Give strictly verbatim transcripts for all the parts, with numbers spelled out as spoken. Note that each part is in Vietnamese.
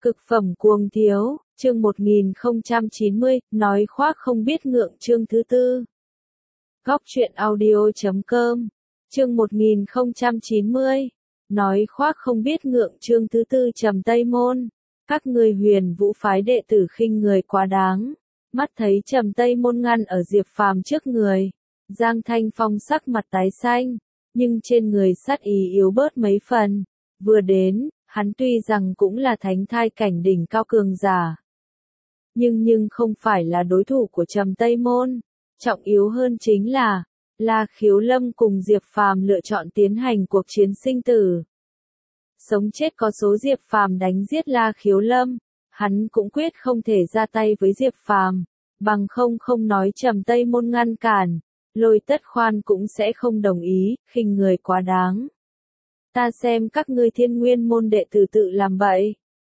Cực phẩm cuồng thiếu, chương một nghìn không trăm chín mươi, nói khoác không biết ngượng chương thứ tư. Góc truyện audio chấm com, chương một nghìn không trăm chín mươi, nói khoác không biết ngượng chương thứ tư. Trầm Tây Môn, các ngươi Huyền Vũ phái đệ tử khinh người quá đáng. Mắt thấy Trầm Tây Môn ngăn ở Diệp Phàm trước người, Giang Thanh Phong sắc mặt tái xanh, nhưng trên người sát ý yếu bớt mấy phần. Vừa đến, hắn tuy rằng cũng là thánh thai cảnh đỉnh cao cường giả, nhưng nhưng không phải là đối thủ của Trầm Tây Môn. Trọng yếu hơn chính là, La Khiếu Lâm cùng Diệp Phàm lựa chọn tiến hành cuộc chiến sinh tử. Sống chết có số. Diệp Phàm đánh giết La Khiếu Lâm, hắn cũng quyết không thể ra tay với Diệp Phàm, bằng không không nói Trầm Tây Môn ngăn cản, Lôi Tất Khoan cũng sẽ không đồng ý, khinh người quá đáng. Ta xem các ngươi Thiên Nguyên môn đệ tử tự làm bậy,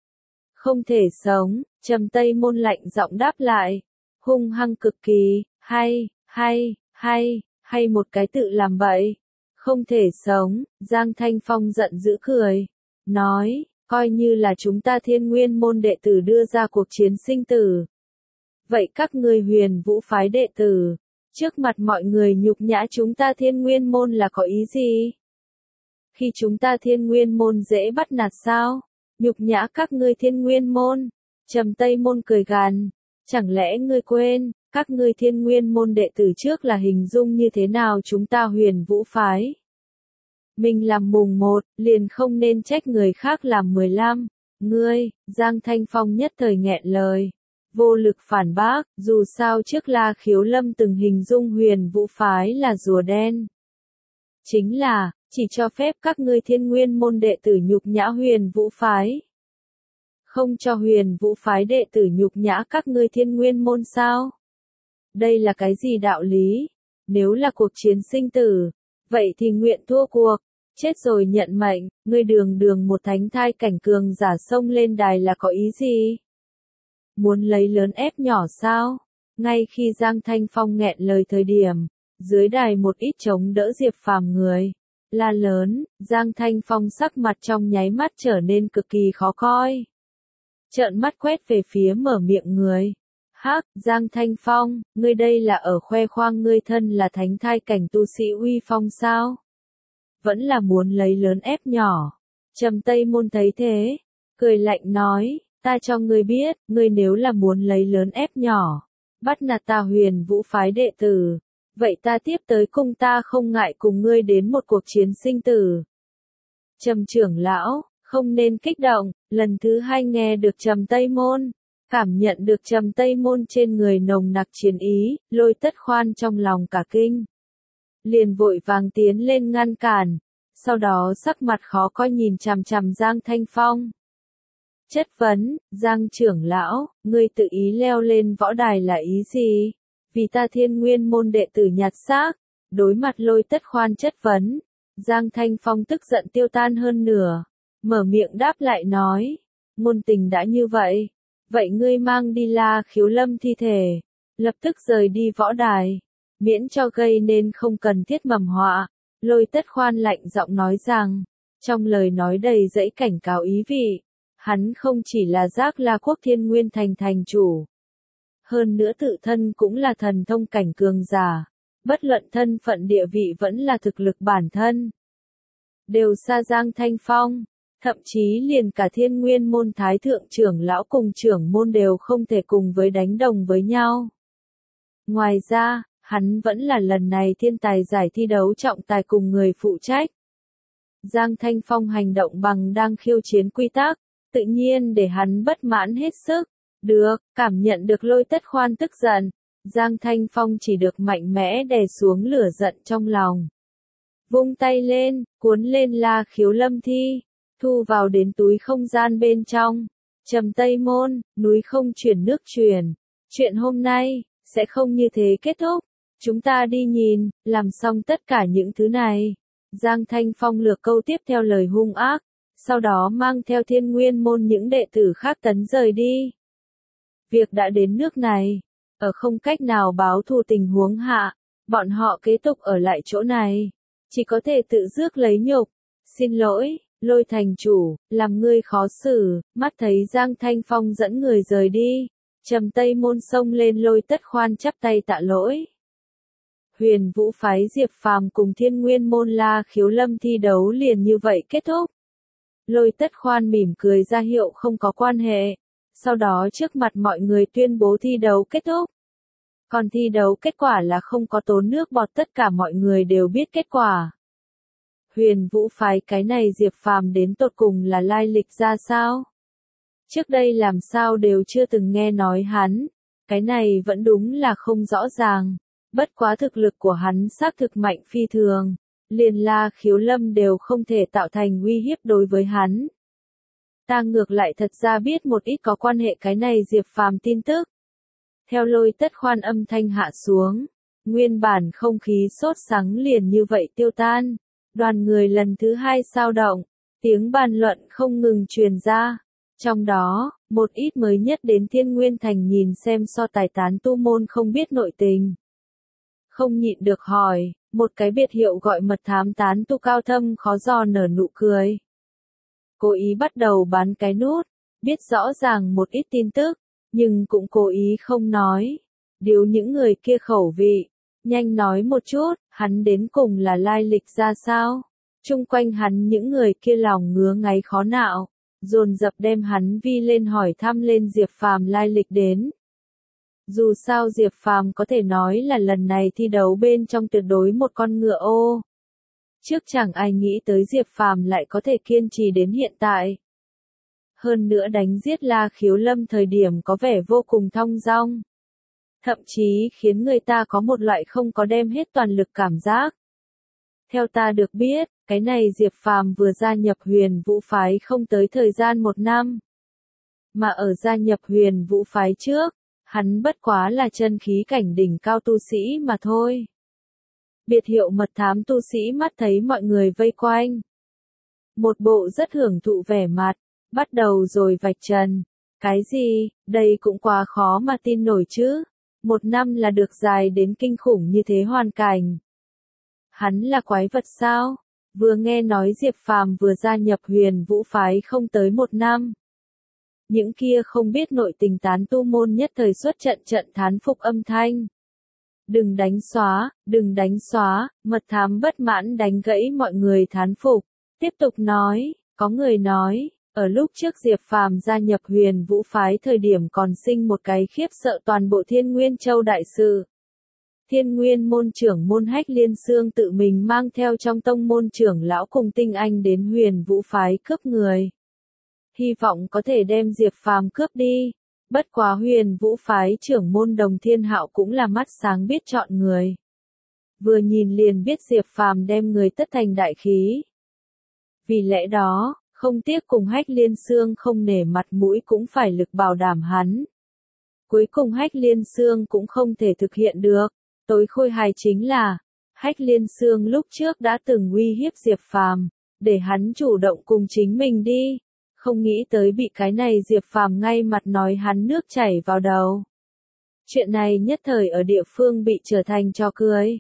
không thể sống. Trầm Tây Môn lạnh giọng đáp lại, hung hăng cực kỳ, hay, hay, hay, hay một cái tự làm bậy, không thể sống. Giang Thanh Phong giận dữ cười, nói, coi như là chúng ta Thiên Nguyên môn đệ tử đưa ra cuộc chiến sinh tử. Vậy các ngươi Huyền Vũ phái đệ tử, trước mặt mọi người nhục nhã chúng ta Thiên Nguyên môn là có ý gì? Khi chúng ta Thiên Nguyên môn dễ bắt nạt sao? Nhục nhã các ngươi Thiên Nguyên môn. Trầm Tây Môn cười gằn, chẳng lẽ ngươi quên, các ngươi Thiên Nguyên môn đệ tử trước là hình dung như thế nào chúng ta Huyền Vũ phái? Mình làm mùng một, liền không nên trách người khác làm mười lăm. Ngươi, Giang Thanh Phong nhất thời nghẹn lời, vô lực phản bác, dù sao trước La Khiếu Lâm từng hình dung Huyền Vũ phái là rùa đen. Chính là, chỉ cho phép các ngươi Thiên Nguyên môn đệ tử nhục nhã Huyền Vũ phái, không cho Huyền Vũ phái đệ tử nhục nhã các ngươi Thiên Nguyên môn sao? Đây là cái gì đạo lý? Nếu là cuộc chiến sinh tử, vậy thì nguyện thua cuộc, chết rồi nhận mệnh. Ngươi đường đường một thánh thai cảnh cường giả xông lên đài là có ý gì? Muốn lấy lớn ép nhỏ sao? Ngay khi Giang Thanh Phong nghẹn lời thời điểm, dưới đài một ít chống đỡ Diệp Phàm người la lớn. Giang Thanh Phong sắc mặt trong nháy mắt trở nên cực kỳ khó coi, trợn mắt quét về phía mở miệng người. Hắc, Giang Thanh Phong, ngươi đây là ở khoe khoang ngươi thân là thánh thai cảnh tu sĩ uy phong sao? Vẫn là muốn lấy lớn ép nhỏ. Trầm Tây Môn thấy thế, cười lạnh nói, ta cho ngươi biết, ngươi nếu là muốn lấy lớn ép nhỏ, bắt nạt ta Huyền Vũ phái đệ tử, vậy ta tiếp tới cung ta không ngại cùng ngươi đến một cuộc chiến sinh tử. Trầm trưởng lão, không nên kích động. Lần thứ hai nghe được Trầm Tây Môn, cảm nhận được Trầm Tây Môn trên người nồng nặc chiến ý, Lôi Tất Khoan trong lòng cả kinh, liền vội vàng tiến lên ngăn cản, sau đó sắc mặt khó coi nhìn chằm chằm Giang Thanh Phong. Chất vấn, Giang trưởng lão, ngươi tự ý leo lên võ đài là ý gì? Vì ta Thiên Nguyên môn đệ tử nhặt xác. Đối mặt Lôi Tất Khoan chất vấn, Giang Thanh Phong tức giận tiêu tan hơn nửa, mở miệng đáp lại nói, ngôn tình đã như vậy, vậy ngươi mang đi La Khiếu Lâm thi thể, lập tức rời đi võ đài, miễn cho gây nên không cần thiết mầm họa. Lôi Tất Khoan lạnh giọng nói rằng, trong lời nói đầy dẫy cảnh cáo ý vị, hắn không chỉ là Giác La Quốc Thiên Nguyên thành thành chủ, hơn nữa tự thân cũng là thần thông cảnh cường giả, bất luận thân phận địa vị vẫn là thực lực bản thân, đều xa Giang Thanh Phong. Thậm chí liền cả Thiên Nguyên môn thái thượng trưởng lão cùng trưởng môn đều không thể cùng với đánh đồng với nhau. Ngoài ra, hắn vẫn là lần này thiên tài giải thi đấu trọng tài cùng người phụ trách. Giang Thanh Phong hành động bằng đang khiêu chiến quy tắc, tự nhiên để hắn bất mãn hết sức. Được, cảm nhận được Lôi Tất Khoan tức giận, Giang Thanh Phong chỉ được mạnh mẽ đè xuống lửa giận trong lòng. Vung tay lên, cuốn lên La Khiếu Lâm thi, thu vào đến túi không gian bên trong. Trầm Tây Môn, núi không chuyển nước chuyển. Chuyện hôm nay, sẽ không như thế kết thúc. Chúng ta đi nhìn, làm xong tất cả những thứ này. Giang Thanh Phong lược câu tiếp theo lời hung ác, sau đó mang theo Thiên Nguyên môn những đệ tử khác tấn rời đi. Việc đã đến nước này, ở không cách nào báo thù tình huống hạ, bọn họ kế tục ở lại chỗ này, chỉ có thể tự rước lấy nhục. Xin lỗi, Lôi thành chủ, làm ngươi khó xử, mắt thấy Giang Thanh Phong dẫn người rời đi. Trầm Tây Môn xông lên Lôi Tất Khoan chắp tay tạ lỗi. Huyền Vũ phái Diệp Phàm cùng Thiên Nguyên môn La Khiếu Lâm thi đấu liền như vậy kết thúc. Lôi Tất Khoan mỉm cười ra hiệu không có quan hệ. Sau đó trước mặt mọi người tuyên bố thi đấu kết thúc. Còn thi đấu kết quả là không có tốn nước bọt, tất cả mọi người đều biết kết quả. Huyền Vũ phái cái này Diệp Phàm đến tột cùng là lai lịch ra sao? Trước đây làm sao đều chưa từng nghe nói hắn, cái này vẫn đúng là không rõ ràng. Bất quá thực lực của hắn xác thực mạnh phi thường, liền La Khiếu Lâm đều không thể tạo thành uy hiếp đối với hắn. Ta ngược lại thật ra biết một ít có quan hệ cái này Diệp Phàm tin tức. Theo Lôi Tất Khoan âm thanh hạ xuống, nguyên bản không khí sốt sắng liền như vậy tiêu tan. Đoàn người lần thứ hai sao động, tiếng bàn luận không ngừng truyền ra. Trong đó, một ít mới nhất đến Thiên Nguyên Thành nhìn xem so tài tán tu môn không biết nội tình. Không nhịn được hỏi, một cái biệt hiệu gọi mật thám tán tu cao thâm khó dò nở nụ cười. Cố ý bắt đầu bán cái nút, biết rõ ràng một ít tin tức, nhưng cũng cố ý không nói. Điều những người kia khẩu vị, nhanh nói một chút, hắn đến cùng là lai lịch ra sao? Trung quanh hắn những người kia lòng ngứa ngáy khó nạo, dồn dập đem hắn vi lên hỏi thăm lên Diệp Phàm lai lịch đến. Dù sao Diệp Phàm có thể nói là lần này thi đấu bên trong tuyệt đối một con ngựa ô. Trước chẳng ai nghĩ tới Diệp Phàm lại có thể kiên trì đến hiện tại. Hơn nữa đánh giết La Khiếu Lâm thời điểm có vẻ vô cùng thong dong. Thậm chí khiến người ta có một loại không có đem hết toàn lực cảm giác. Theo ta được biết, cái này Diệp Phàm vừa gia nhập Huyền Vũ phái không tới thời gian một năm. Mà ở gia nhập Huyền Vũ phái trước, hắn bất quá là chân khí cảnh đỉnh cao tu sĩ mà thôi. Biệt hiệu mật thám tu sĩ mắt thấy mọi người vây quanh. Một bộ rất hưởng thụ vẻ mặt, bắt đầu rồi vạch trần. Cái gì, đây cũng quá khó mà tin nổi chứ. Một năm là được dài đến kinh khủng như thế hoàn cảnh. Hắn là quái vật sao? Vừa nghe nói Diệp Phàm vừa gia nhập Huyền Vũ phái không tới một năm. Những kia không biết nội tình tán tu môn nhất thời xuất trận trận thán phục âm thanh. Đừng đánh xóa, đừng đánh xóa, mật thám bất mãn đánh gãy mọi người thán phục. Tiếp tục nói, có người nói, ở lúc trước Diệp Phàm gia nhập Huyền Vũ phái thời điểm còn sinh một cái khiếp sợ toàn bộ Thiên Nguyên Châu đại sự. Thiên Nguyên môn trưởng môn Hách Liên Xương tự mình mang theo trong tông môn trưởng lão cùng tinh anh đến Huyền Vũ phái cướp người. Hy vọng có thể đem Diệp Phàm cướp đi. Bất quá Huyền Vũ phái trưởng môn Đồng Thiên Hạo cũng là mắt sáng biết chọn người. Vừa nhìn liền biết Diệp Phàm đem người tất thành đại khí. Vì lẽ đó, không tiếc cùng Hách Liên Xương không nể mặt mũi cũng phải lực bảo đảm hắn. Cuối cùng Hách Liên Xương cũng không thể thực hiện được. Tối khôi hài chính là, Hách Liên Xương lúc trước đã từng uy hiếp Diệp Phàm, để hắn chủ động cùng chính mình đi. Không nghĩ tới bị cái này Diệp Phàm ngay mặt nói hắn nước chảy vào đầu. Chuyện này nhất thời ở địa phương bị trở thành trò cười.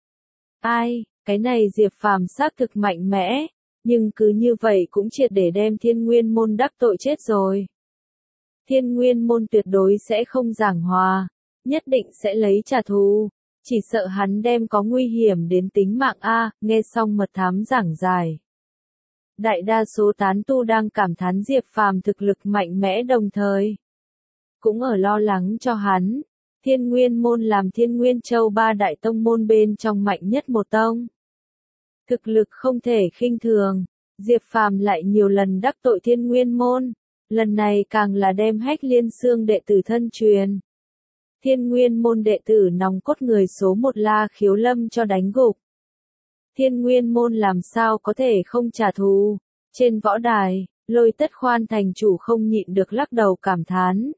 Ai, cái này Diệp Phàm xác thực mạnh mẽ, nhưng cứ như vậy cũng triệt để đem Thiên Nguyên môn đắc tội chết rồi. Thiên Nguyên môn tuyệt đối sẽ không giảng hòa, nhất định sẽ lấy trả thù, chỉ sợ hắn đem có nguy hiểm đến tính mạng a. Nghe xong mật thám giảng giải. Đại đa số tán tu đang cảm thán Diệp Phàm thực lực mạnh mẽ đồng thời. Cũng ở lo lắng cho hắn. Thiên Nguyên môn làm Thiên Nguyên Châu ba đại tông môn bên trong mạnh nhất một tông. Thực lực không thể khinh thường. Diệp Phàm lại nhiều lần đắc tội Thiên Nguyên môn. Lần này càng là đem Hách Liên Xương đệ tử thân truyền. Thiên Nguyên môn đệ tử nòng cốt người số một La Khiếu Lâm cho đánh gục. Thiên Nguyên môn làm sao có thể không trả thù. Trên võ đài, Lôi Tất Khoan thành chủ không nhịn được lắc đầu cảm thán.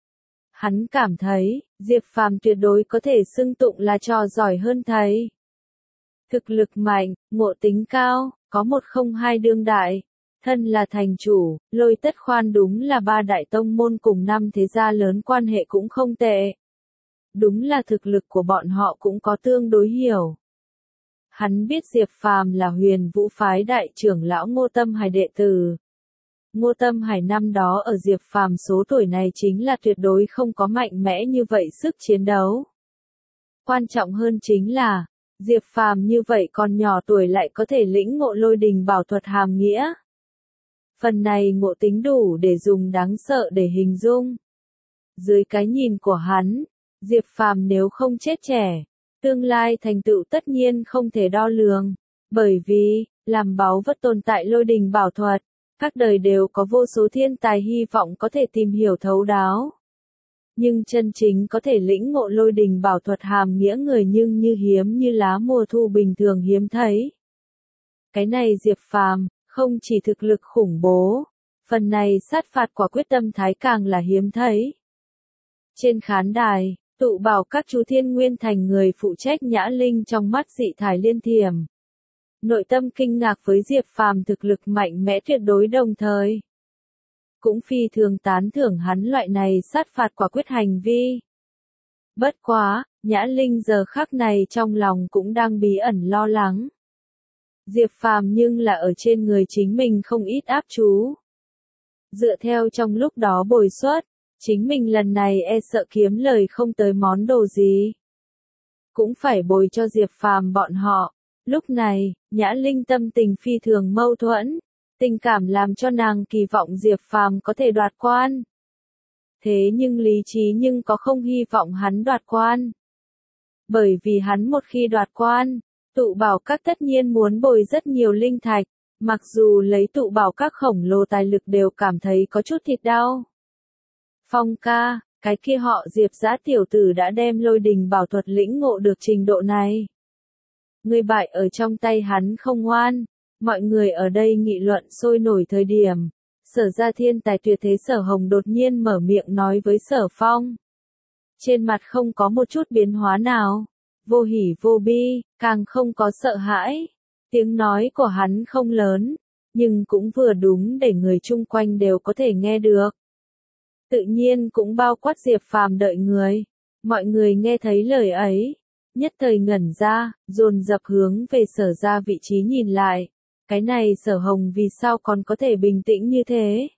Hắn cảm thấy, Diệp Phàm tuyệt đối có thể xưng tụng là trò giỏi hơn thầy. Thực lực mạnh, ngộ tính cao, có một không hai đương đại. Thân là thành chủ, Lôi Tất Khoan đúng là ba đại tông môn cùng năm thế gia lớn quan hệ cũng không tệ. Đúng là thực lực của bọn họ cũng có tương đối hiểu. Hắn biết Diệp Phàm là Huyền Vũ phái đại trưởng lão Ngô Tâm Hải đệ tử. Ngô Tâm Hải năm đó ở Diệp Phàm số tuổi này chính là tuyệt đối không có mạnh mẽ như vậy sức chiến đấu. Quan trọng hơn chính là, Diệp Phàm như vậy còn nhỏ tuổi lại có thể lĩnh ngộ lôi đình bảo thuật hàm nghĩa. Phần này ngộ tính đủ để dùng đáng sợ để hình dung. Dưới cái nhìn của hắn, Diệp Phàm nếu không chết trẻ, tương lai thành tựu tất nhiên không thể đo lường, bởi vì, làm báu vật tồn tại lôi đình bảo thuật, các đời đều có vô số thiên tài hy vọng có thể tìm hiểu thấu đáo. Nhưng chân chính có thể lĩnh ngộ lôi đình bảo thuật hàm nghĩa người nhưng như hiếm như lá mùa thu bình thường hiếm thấy. Cái này Diệp Phàm, không chỉ thực lực khủng bố, phần này sát phạt quả quyết tâm thái càng là hiếm thấy. Trên khán đài, tụ bảo các chú Thiên Nguyên Thành người phụ trách Nhã Linh trong mắt dị thải liên thiểm. Nội tâm kinh ngạc với Diệp Phàm thực lực mạnh mẽ tuyệt đối đồng thời. Cũng phi thường tán thưởng hắn loại này sát phạt quả quyết hành vi. Bất quá, Nhã Linh giờ khắc này trong lòng cũng đang bí ẩn lo lắng. Diệp Phàm nhưng là ở trên người chính mình không ít áp chú. Dựa theo trong lúc đó bồi xuất, chính mình lần này e sợ kiếm lời không tới món đồ gì. Cũng phải bồi cho Diệp Phàm bọn họ. Lúc này, Nhã Linh tâm tình phi thường mâu thuẫn, tình cảm làm cho nàng kỳ vọng Diệp Phàm có thể đoạt quan. Thế nhưng lý trí nhưng có không hy vọng hắn đoạt quan. Bởi vì hắn một khi đoạt quan, tụ bảo các tất nhiên muốn bồi rất nhiều linh thạch, mặc dù lấy tụ bảo các khổng lồ tài lực đều cảm thấy có chút thịt đau. Phong ca, cái kia họ Diệp Dã tiểu tử đã đem lôi đình bảo thuật lĩnh ngộ được trình độ này. Người bại ở trong tay hắn không ngoan, mọi người ở đây nghị luận sôi nổi thời điểm. Sở ra thiên tài tuyệt thế Sở Hồng đột nhiên mở miệng nói với Sở Phong. Trên mặt không có một chút biến hóa nào, vô hỉ vô bi, càng không có sợ hãi. Tiếng nói của hắn không lớn, nhưng cũng vừa đúng để người chung quanh đều có thể nghe được. Tự nhiên cũng bao quát Diệp Phàm đợi người. Mọi người nghe thấy lời ấy, nhất thời ngẩn ra, dồn dập hướng về Sở ra vị trí nhìn lại. Cái này Sở Hồng vì sao còn có thể bình tĩnh như thế?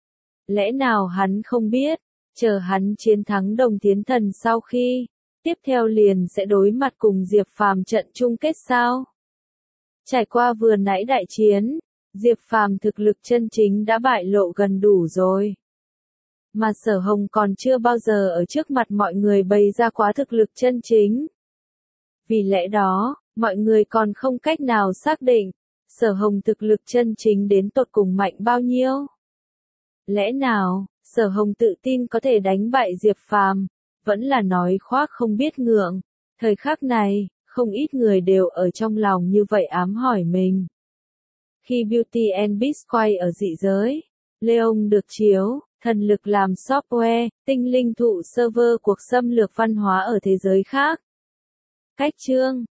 Lẽ nào hắn không biết, chờ hắn chiến thắng Đồng Thiến Thần sau khi, tiếp theo liền sẽ đối mặt cùng Diệp Phàm trận chung kết sao? Trải qua vừa nãy đại chiến, Diệp Phàm thực lực chân chính đã bại lộ gần đủ rồi. Mà Sở Hồng còn chưa bao giờ ở trước mặt mọi người bày ra quá thực lực chân chính. Vì lẽ đó, mọi người còn không cách nào xác định, Sở Hồng thực lực chân chính đến tột cùng mạnh bao nhiêu. Lẽ nào, Sở Hồng tự tin có thể đánh bại Diệp Phàm, vẫn là nói khoác không biết ngượng. Thời khắc này, không ít người đều ở trong lòng như vậy ám hỏi mình. Khi Beauty and Beast quay ở dị giới, Leon được chiếu, thần lực làm software, tinh linh thụ server cuộc xâm lược văn hóa ở thế giới khác. Cách chương